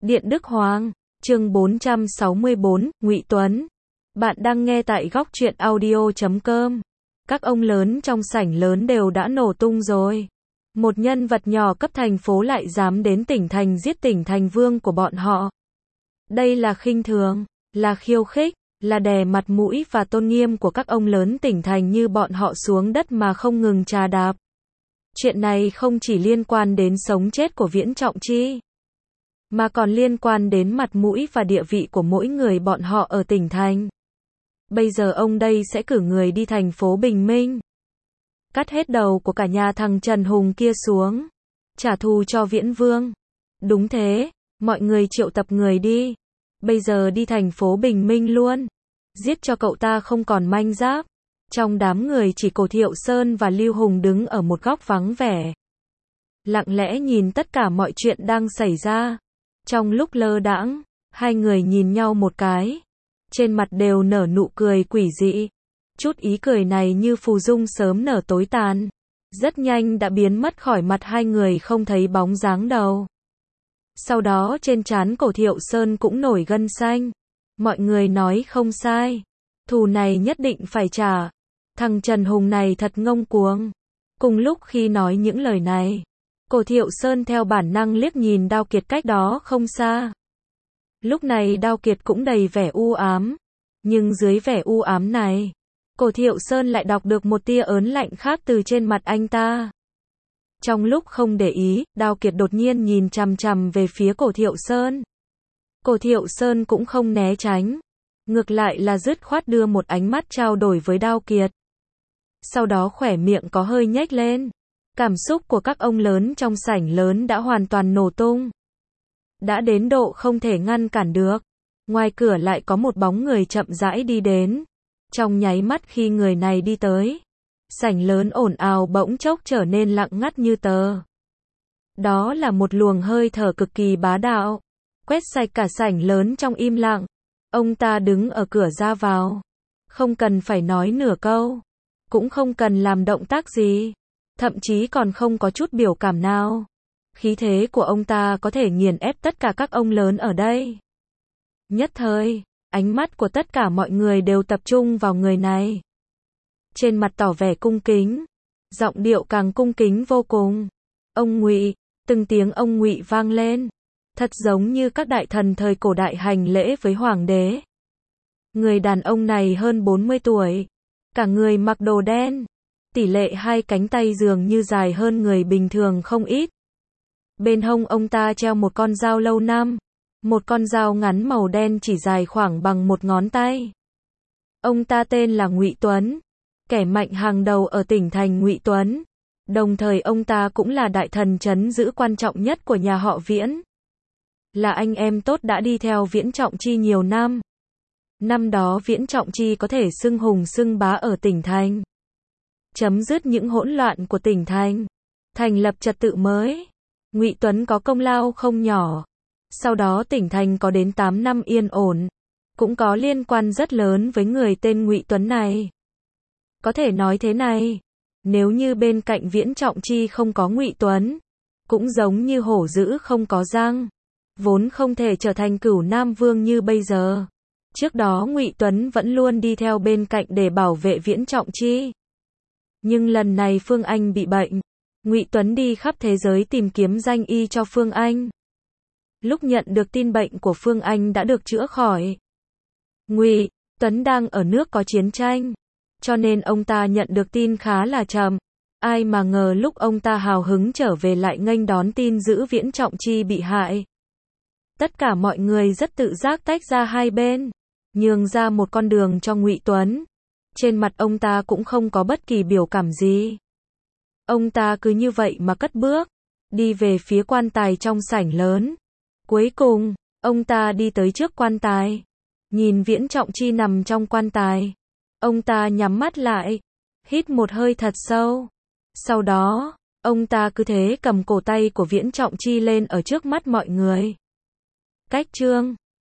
Điện Đức Hoàng, chương 464, Ngụy Tuấn. Bạn đang nghe tại góc truyện audio.com. Các ông lớn trong sảnh lớn đều đã nổ tung rồi. Một nhân vật nhỏ cấp thành phố lại dám đến tỉnh thành giết tỉnh thành vương của bọn họ. Đây là khinh thường, là khiêu khích, là đè mặt mũi và tôn nghiêm của các ông lớn tỉnh thành như bọn họ xuống đất mà không ngừng chà đạp. Chuyện này không chỉ liên quan đến sống chết của Viễn Trọng Chi, mà còn liên quan đến mặt mũi và địa vị của mỗi người bọn họ ở tỉnh thành. Bây giờ ông đây sẽ cử người đi thành phố Bình Minh, cắt hết đầu của cả nhà thằng Trần Hùng kia xuống, trả thù cho Viễn Vương. Đúng thế, mọi người triệu tập người đi. Bây giờ đi thành phố Bình Minh luôn, giết cho cậu ta không còn manh giáp. Trong đám người chỉ có Thiệu Sơn và Lưu Hùng đứng ở một góc vắng vẻ, lặng lẽ nhìn tất cả mọi chuyện đang xảy ra. Trong lúc lơ đãng, hai người nhìn nhau một cái, trên mặt đều nở nụ cười quỷ dị. Chút ý cười này như phù dung sớm nở tối tàn, rất nhanh đã biến mất khỏi mặt hai người không thấy bóng dáng đâu. Sau đó trên trán cổ Thiệu Sơn cũng nổi gân xanh. Mọi người nói không sai, thù này nhất định phải trả. Thằng Trần Hùng này thật ngông cuồng. Cùng lúc khi nói những lời này, cổ Thiệu Sơn theo bản năng liếc nhìn Đao Kiệt cách đó không xa. Lúc này Đao Kiệt cũng đầy vẻ u ám, nhưng dưới vẻ u ám này, cổ Thiệu Sơn lại đọc được một tia ớn lạnh khác từ trên mặt anh ta. Trong lúc không để ý, Đao Kiệt đột nhiên nhìn chằm chằm về phía cổ Thiệu Sơn. Cổ Thiệu Sơn cũng không né tránh, ngược lại là dứt khoát đưa một ánh mắt trao đổi với Đao Kiệt. Sau đó khóe miệng có hơi nhếch lên. Cảm xúc của các ông lớn trong sảnh lớn đã hoàn toàn nổ tung. Đã đến độ không thể ngăn cản được. Ngoài cửa lại có một bóng người chậm rãi đi đến. Trong nháy mắt khi người này đi tới, sảnh lớn ồn ào bỗng chốc trở nên lặng ngắt như tờ. Đó là một luồng hơi thở cực kỳ bá đạo, quét sạch cả sảnh lớn trong im lặng. Ông ta đứng ở cửa ra vào, không cần phải nói nửa câu, cũng không cần làm động tác gì, thậm chí còn không có chút biểu cảm nào. Khí thế của ông ta có thể nghiền ép tất cả các ông lớn ở đây. Nhất thời, ánh mắt của tất cả mọi người đều tập trung vào người này. Trên mặt tỏ vẻ cung kính, giọng điệu càng cung kính vô cùng. Ông Ngụy, từng tiếng ông Ngụy vang lên, thật giống như các đại thần thời cổ đại hành lễ với hoàng đế. Người đàn ông này hơn 40 tuổi, cả người mặc đồ đen, tỷ lệ hai cánh tay dường như dài hơn người bình thường không ít. Bên hông ông ta treo một con dao lâu năm, một con dao ngắn màu đen chỉ dài khoảng bằng một ngón tay. Ông ta tên là Ngụy Tuấn, kẻ mạnh hàng đầu ở tỉnh thành Ngụy Tuấn. Đồng thời ông ta cũng là đại thần trấn giữ quan trọng nhất của nhà họ Viễn. Là anh em tốt đã đi theo Viễn Trọng Chi nhiều năm. Năm đó Viễn Trọng Chi có thể xưng hùng xưng bá ở tỉnh thành, chấm dứt những hỗn loạn của tỉnh thành, thành lập trật tự mới. Ngụy Tuấn có công lao không nhỏ. Sau đó tỉnh thành có đến 8 năm yên ổn, cũng có liên quan rất lớn với người tên Ngụy Tuấn này. Có thể nói thế này, nếu như bên cạnh Viễn Trọng Chi không có Ngụy Tuấn, cũng giống như hổ dữ không có răng, vốn không thể trở thành Cửu Nam Vương như bây giờ. Trước đó Ngụy Tuấn vẫn luôn đi theo bên cạnh để bảo vệ Viễn Trọng Chi. Nhưng lần này Phương Anh bị bệnh, Ngụy Tuấn đi khắp thế giới tìm kiếm danh y cho Phương Anh. Lúc nhận được tin bệnh của Phương Anh đã được chữa khỏi, Ngụy Tuấn đang ở nước có chiến tranh, cho nên ông ta nhận được tin khá là chậm. Ai mà ngờ lúc ông ta hào hứng trở về lại nghênh đón tin dữ Viễn Trọng Chi bị hại. Tất cả mọi người rất tự giác tách ra hai bên, nhường ra một con đường cho Ngụy Tuấn. Trên mặt ông ta cũng không có bất kỳ biểu cảm gì. Ông ta cứ như vậy mà cất bước, đi về phía quan tài trong sảnh lớn. Cuối cùng, ông ta đi tới trước quan tài, nhìn Viễn Trọng Chi nằm trong quan tài. Ông ta nhắm mắt lại, hít một hơi thật sâu. Sau đó, ông ta cứ thế cầm cổ tay của Viễn Trọng Chi lên ở trước mắt mọi người. Cách chương